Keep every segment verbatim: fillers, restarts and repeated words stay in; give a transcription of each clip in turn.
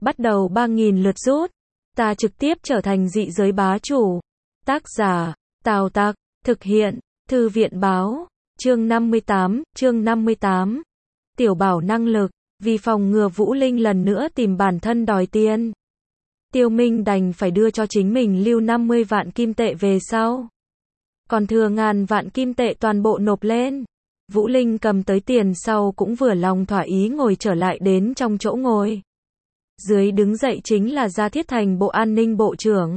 bắt đầu ba nghìn lượt rút. Ta trực tiếp trở thành dị giới bá chủ. Tác giả, Tào Tặc, thực hiện, Thư viện báo, chương năm mươi tám, chương năm mươi tám. Tiểu Bảo năng lực, vì phòng ngừa Vũ Linh lần nữa tìm bản thân đòi tiền. Tiêu Minh đành phải đưa cho chính mình lưu năm mươi vạn kim tệ về sau. Còn thừa ngàn vạn kim tệ toàn bộ nộp lên. Vũ Linh cầm tới tiền sau cũng vừa lòng thỏa ý ngồi trở lại đến trong chỗ ngồi. Dưới đứng dậy chính là Gia Thiết Thành Bộ An ninh Bộ trưởng.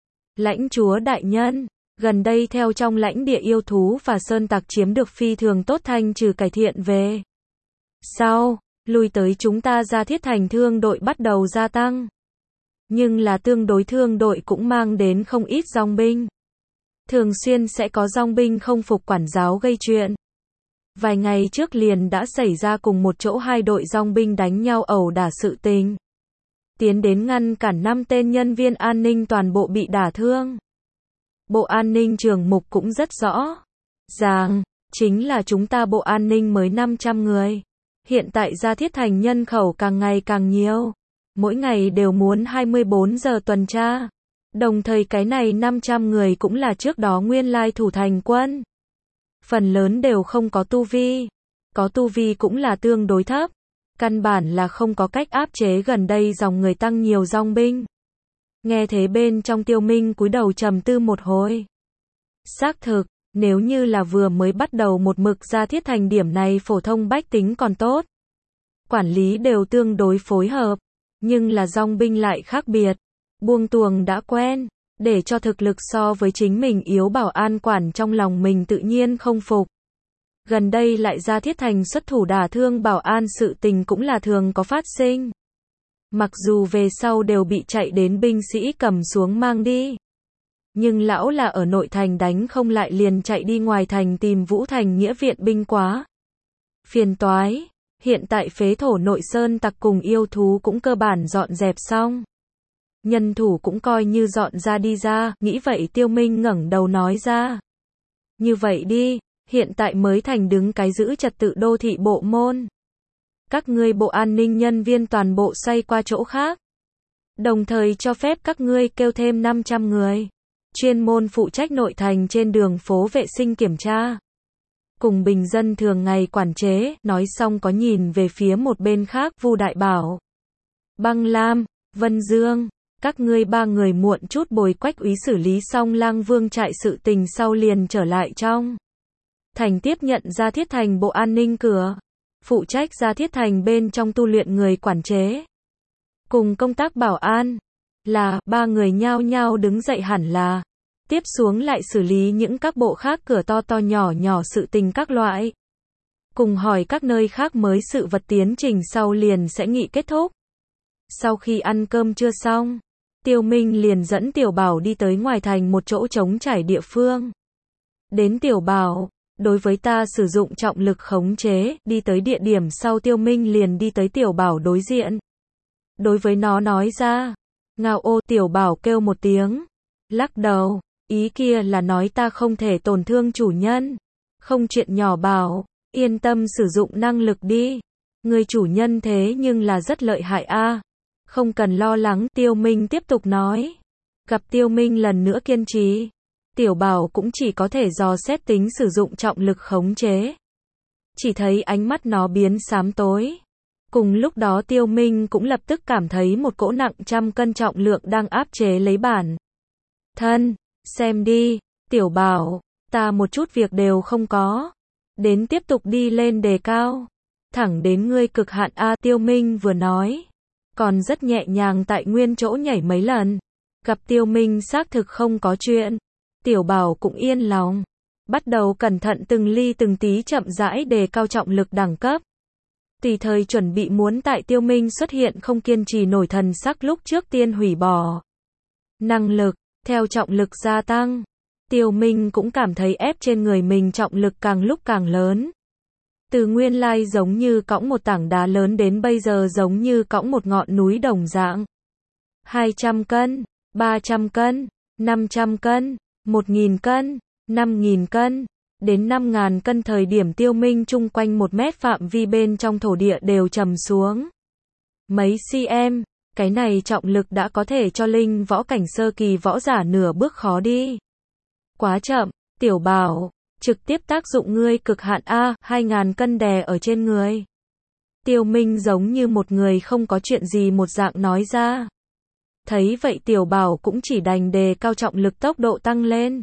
Lãnh chúa đại nhân, gần đây theo trong lãnh địa yêu thú và sơn tặc chiếm được phi thường tốt thanh trừ cải thiện về. Sau, lui tới chúng ta Gia Thiết Thành thương đội bắt đầu gia tăng. Nhưng là tương đối thương đội cũng mang đến không ít dòng binh. Thường xuyên sẽ có dòng binh không phục quản giáo gây chuyện. Vài ngày trước liền đã xảy ra cùng một chỗ hai đội dòng binh đánh nhau ẩu đả sự tình. Tiến đến ngăn cản năm tên nhân viên an ninh toàn bộ bị đả thương. Bộ an ninh trưởng mục cũng rất rõ ràng, chính là chúng ta bộ an ninh mới năm trăm người. Hiện tại Gia Thiết Thành nhân khẩu càng ngày càng nhiều. Mỗi ngày đều muốn hai mươi bốn giờ tuần tra. Đồng thời cái này năm trăm người cũng là trước đó nguyên lai thủ thành quân. Phần lớn đều không có tu vi. Có tu vi cũng là tương đối thấp. Căn bản là không có cách áp chế gần đây dòng người tăng nhiều dòng binh. Nghe thế bên trong Tiêu Minh cúi đầu trầm tư một hồi. Xác thực, nếu như là vừa mới bắt đầu một mực Gia Thiết Thành điểm này phổ thông bách tính còn tốt. Quản lý đều tương đối phối hợp. Nhưng là dòng binh lại khác biệt. Buông tuồng đã quen. Để cho thực lực so với chính mình yếu bảo an quản trong lòng mình tự nhiên không phục. Gần đây lại Gia Thiết Thành xuất thủ đả thương bảo an sự tình cũng là thường có phát sinh. Mặc dù về sau đều bị chạy đến binh sĩ cầm xuống mang đi. Nhưng lão là ở nội thành đánh không lại liền chạy đi ngoài thành tìm Vũ Thành nghĩa viện binh quá. Phiền toái, hiện tại phế thổ nội sơn tặc cùng yêu thú cũng cơ bản dọn dẹp xong. Nhân thủ cũng coi như dọn ra đi ra, nghĩ vậy Tiêu Minh ngẩng đầu nói ra. Như vậy đi, hiện tại mới thành đứng cái giữ trật tự đô thị bộ môn. Các ngươi bộ an ninh nhân viên toàn bộ xoay qua chỗ khác. Đồng thời cho phép các ngươi kêu thêm năm trăm người. Chuyên môn phụ trách nội thành trên đường phố vệ sinh kiểm tra. Cùng bình dân thường ngày quản chế, nói xong có nhìn về phía một bên khác Vu Đại Bảo. Băng Lam, Vân Dương. Các ngươi ba người muộn chút bồi Quách úy xử lý xong Lang Vương trại sự tình sau liền trở lại trong thành tiếp nhận Gia Thiết Thành bộ an ninh cửa, phụ trách Gia Thiết Thành bên trong tu luyện người quản chế, cùng công tác bảo an. Là, ba người nhao nhao đứng dậy hẳn là, tiếp xuống lại xử lý những các bộ khác cửa to to nhỏ nhỏ sự tình các loại. Cùng hỏi các nơi khác mới sự vật tiến trình sau liền sẽ nghị kết thúc. Sau khi ăn cơm trưa xong, Tiêu Minh liền dẫn Tiểu Bảo đi tới ngoài thành một chỗ trống trải địa phương. Đến Tiểu Bảo, đối với ta sử dụng trọng lực khống chế, đi tới địa điểm sau Tiêu Minh liền đi tới Tiểu Bảo đối diện. Đối với nó nói ra, ngao ô. Tiểu Bảo kêu một tiếng, lắc đầu, ý kia là nói ta không thể tổn thương chủ nhân. Không chuyện nhỏ Bảo, yên tâm sử dụng năng lực đi. Người chủ nhân thế nhưng là rất lợi hại a. Không cần lo lắng, Tiêu Minh tiếp tục nói. Gặp Tiêu Minh lần nữa kiên trì, Tiểu Bảo cũng chỉ có thể dò xét tính sử dụng trọng lực khống chế. Chỉ thấy ánh mắt nó biến xám tối. Cùng lúc đó Tiêu Minh cũng lập tức cảm thấy một cỗ nặng trăm cân trọng lượng đang áp chế lấy bản thân. Xem đi, Tiểu Bảo, ta một chút việc đều không có. Đến tiếp tục đi lên đề cao. Thẳng đến ngươi cực hạn a. Tiêu Minh vừa nói, còn rất nhẹ nhàng tại nguyên chỗ nhảy mấy lần. Gặp Tiêu Minh xác thực không có chuyện, Tiểu Bảo cũng yên lòng. Bắt đầu cẩn thận từng ly từng tí chậm rãi đề cao trọng lực đẳng cấp. Tùy thời chuẩn bị muốn tại Tiêu Minh xuất hiện không kiên trì nổi thần sắc lúc trước tiên hủy bỏ. Năng lực, theo trọng lực gia tăng, Tiêu Minh cũng cảm thấy ép trên người mình trọng lực càng lúc càng lớn. Từ nguyên lai giống như cõng một tảng đá lớn đến bây giờ giống như cõng một ngọn núi đồng dạng. hai trăm cân, ba trăm cân, năm trăm cân, một nghìn cân, năm nghìn cân, đến năm nghìn cân thời điểm Tiêu Minh chung quanh một mét phạm vi bên trong thổ địa đều trầm xuống. Mấy cm, Cái này trọng lực đã có thể cho linh võ cảnh sơ kỳ võ giả nửa bước khó đi. Quá chậm, Tiểu Bảo, trực tiếp tác dụng ngươi cực hạn A, hai ngàn cân đè ở trên người. Tiêu Minh giống như một người không có chuyện gì một dạng nói ra. Thấy vậy Tiểu Bảo cũng chỉ đành đề cao trọng lực tốc độ tăng lên.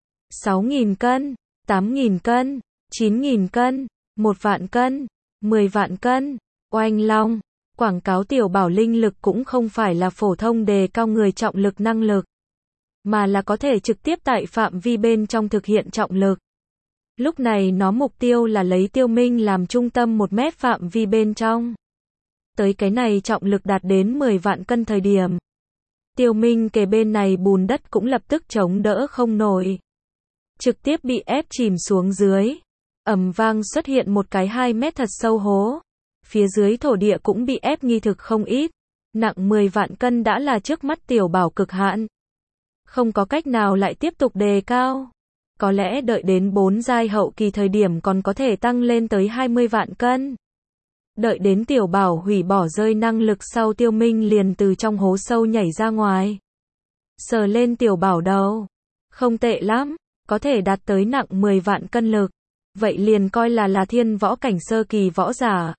sáu nghìn cân, tám nghìn cân, chín nghìn cân, một vạn cân, mười vạn cân, oanh long. Quảng cáo Tiểu Bảo linh lực cũng không phải là phổ thông đề cao người trọng lực năng lực, mà là có thể trực tiếp tại phạm vi bên trong thực hiện trọng lực. Lúc này nó mục tiêu là lấy Tiêu Minh làm trung tâm một mét phạm vi bên trong. Tới cái này trọng lực đạt đến mười vạn cân thời điểm. Tiêu Minh kề bên này bùn đất cũng lập tức chống đỡ không nổi. Trực tiếp bị ép chìm xuống dưới. Ầm vang xuất hiện một cái hai mét thật sâu hố. Phía dưới thổ địa cũng bị ép nghi thực không ít. Nặng mười vạn cân đã là trước mắt Tiểu Bảo cực hạn. Không có cách nào lại tiếp tục đề cao. Có lẽ đợi đến bốn giai hậu kỳ thời điểm còn có thể tăng lên tới hai mươi vạn cân. Đợi đến Tiểu Bảo hủy bỏ rơi năng lực sau Tiêu Minh liền từ trong hố sâu nhảy ra ngoài. Sờ lên Tiểu Bảo đầu. Không tệ lắm, có thể đạt tới nặng mười vạn cân lực. Vậy liền coi là là thiên võ cảnh sơ kỳ võ giả.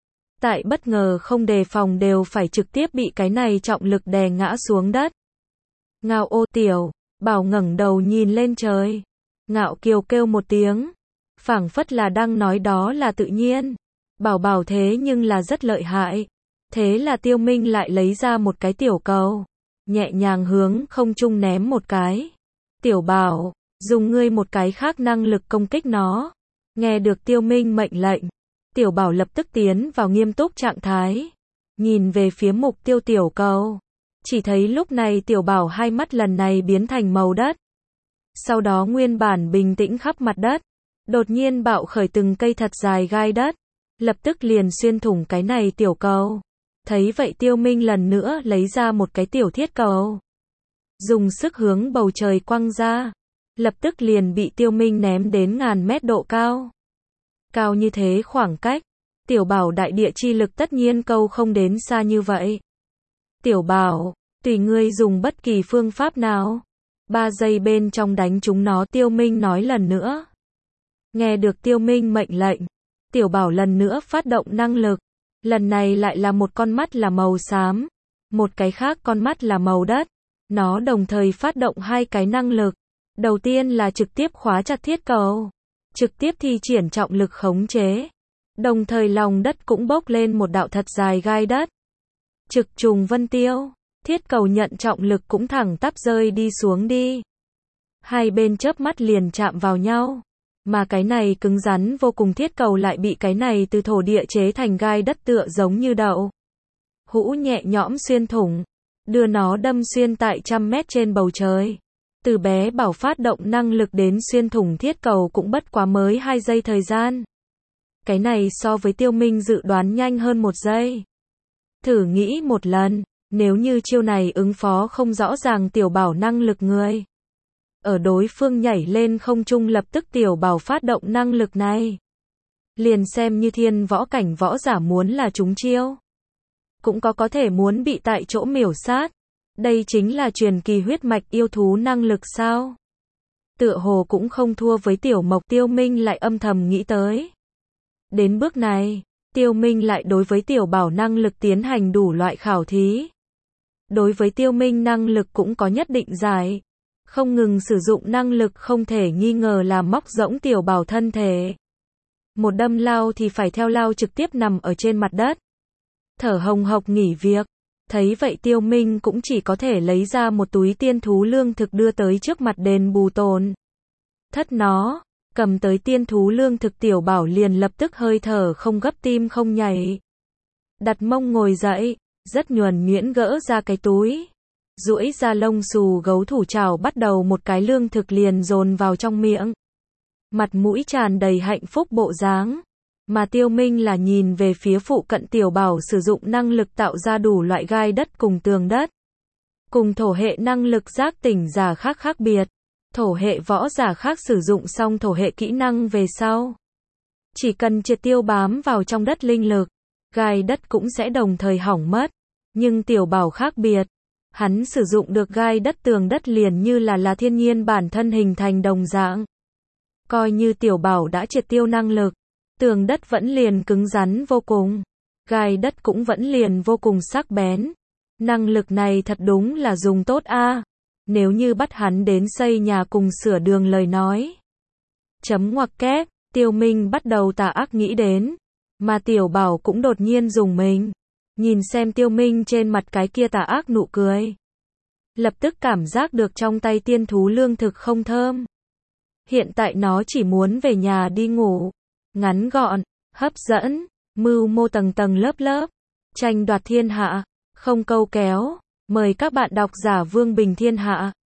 Tại bất ngờ không đề phòng đều phải trực tiếp bị cái này trọng lực đè ngã xuống đất. Ngao ô Tiểu Bảo ngẩng đầu nhìn lên trời. Ngạo kiều kêu một tiếng. Phảng phất là đang nói đó là tự nhiên. Bảo bảo thế nhưng là rất lợi hại. Thế là Tiêu Minh lại lấy ra một cái tiểu cầu. Nhẹ nhàng hướng không trung ném một cái. Tiểu Bảo, dùng ngươi một cái khác năng lực công kích nó. Nghe được Tiêu Minh mệnh lệnh. Tiểu Bảo lập tức tiến vào nghiêm túc trạng thái. Nhìn về phía mục tiêu tiểu cầu. Chỉ thấy lúc này Tiểu Bảo hai mắt lần này biến thành màu đất. Sau đó nguyên bản bình tĩnh khắp mặt đất. Đột nhiên bạo khởi từng cây thật dài gai đất. Lập tức liền xuyên thủng cái này tiểu cầu. Thấy vậy Tiêu Minh lần nữa lấy ra một cái tiểu thiết cầu. Dùng sức hướng bầu trời quăng ra. Lập tức liền bị Tiêu Minh ném đến ngàn mét độ cao. Cao như thế khoảng cách. Tiểu Bảo đại địa chi lực tất nhiên câu không đến xa như vậy. Tiểu Bảo, tùy ngươi dùng bất kỳ phương pháp nào. Ba giây bên trong đánh chúng nó Tiêu Minh nói lần nữa. Nghe được Tiêu Minh mệnh lệnh. Tiểu Bảo lần nữa phát động năng lực. Lần này lại là một con mắt là màu xám. Một cái khác con mắt là màu đất. Nó đồng thời phát động hai cái năng lực. Đầu tiên là trực tiếp khóa chặt thiết cầu. Trực tiếp thi triển trọng lực khống chế. Đồng thời lòng đất cũng bốc lên một đạo thật dài gai đất. Trực trùng vân tiêu. Thiết cầu nhận trọng lực cũng thẳng tắp rơi đi xuống đi. Hai bên chớp mắt liền chạm vào nhau. Mà cái này cứng rắn vô cùng thiết cầu lại bị cái này từ thổ địa chế thành gai đất tựa giống như đậu hũ nhẹ nhõm xuyên thủng. Đưa nó đâm xuyên tại trăm mét trên bầu trời. Từ bé Bảo phát động năng lực đến xuyên thủng thiết cầu cũng bất quá mới hai giây thời gian. Cái này so với Tiêu Minh dự đoán nhanh hơn một giây. Thử nghĩ một lần. Nếu như chiêu này ứng phó không rõ ràng Tiểu Bảo năng lực người. Ở đối phương nhảy lên không trung lập tức Tiểu Bảo phát động năng lực này. Liền xem như thiên võ cảnh võ giả muốn là trúng chiêu. Cũng có có thể muốn bị tại chỗ miểu sát. Đây chính là truyền kỳ huyết mạch yêu thú năng lực sao? Tựa hồ cũng không thua với Tiểu Mộc. Tiêu Minh lại âm thầm nghĩ tới. Đến bước này, Tiêu Minh lại đối với Tiểu Bảo năng lực tiến hành đủ loại khảo thí. Đối với Tiêu Minh năng lực cũng có nhất định giải. Không ngừng sử dụng năng lực không thể nghi ngờ là móc rỗng Tiểu Bảo thân thể. Một đâm lao thì phải theo lao trực tiếp nằm ở trên mặt đất. Thở hồng hộc nghỉ việc. Thấy vậy Tiêu Minh cũng chỉ có thể lấy ra một túi tiên thú lương thực đưa tới trước mặt đền bù tổn thất nó. Cầm tới tiên thú lương thực Tiểu Bảo liền lập tức hơi thở không gấp tim không nhảy. Đặt mông ngồi dậy. Rất nhuần nhuyễn gỡ ra cái túi. Duỗi ra lông xù gấu thủ trảo bắt đầu một cái lương thực liền dồn vào trong miệng. Mặt mũi tràn đầy hạnh phúc bộ dáng. Mà Tiêu Minh là nhìn về phía phụ cận Tiểu Bảo sử dụng năng lực tạo ra đủ loại gai đất cùng tường đất. Cùng thổ hệ năng lực giác tỉnh giả khác khác biệt. Thổ hệ võ giả khác sử dụng xong thổ hệ kỹ năng về sau. Chỉ cần triệt tiêu bám vào trong đất linh lực. Gai đất cũng sẽ đồng thời hỏng mất. Nhưng tiểu bảo khác biệt. Hắn sử dụng được gai đất tường đất liền như là là thiên nhiên bản thân hình thành đồng dạng. Coi như tiểu bảo đã triệt tiêu năng lực, tường đất vẫn liền cứng rắn vô cùng. Gai đất cũng vẫn liền vô cùng sắc bén. Năng lực này thật đúng là dùng tốt a. Nếu như bắt hắn đến xây nhà cùng sửa đường lời nói. Chấm ngoặc kép, Tiêu Minh bắt đầu tà ác nghĩ đến. Mà tiểu bảo cũng đột nhiên dùng mình. Nhìn xem Tiêu Minh trên mặt cái kia tà ác nụ cười. Lập tức cảm giác được trong tay tiên thú lương thực không thơm. Hiện tại nó chỉ muốn về nhà đi ngủ. Ngắn gọn, hấp dẫn, mưu mô tầng tầng lớp lớp. Tranh đoạt thiên hạ, không câu kéo. Mời các bạn đọc giả Vương Bình Thiên Hạ.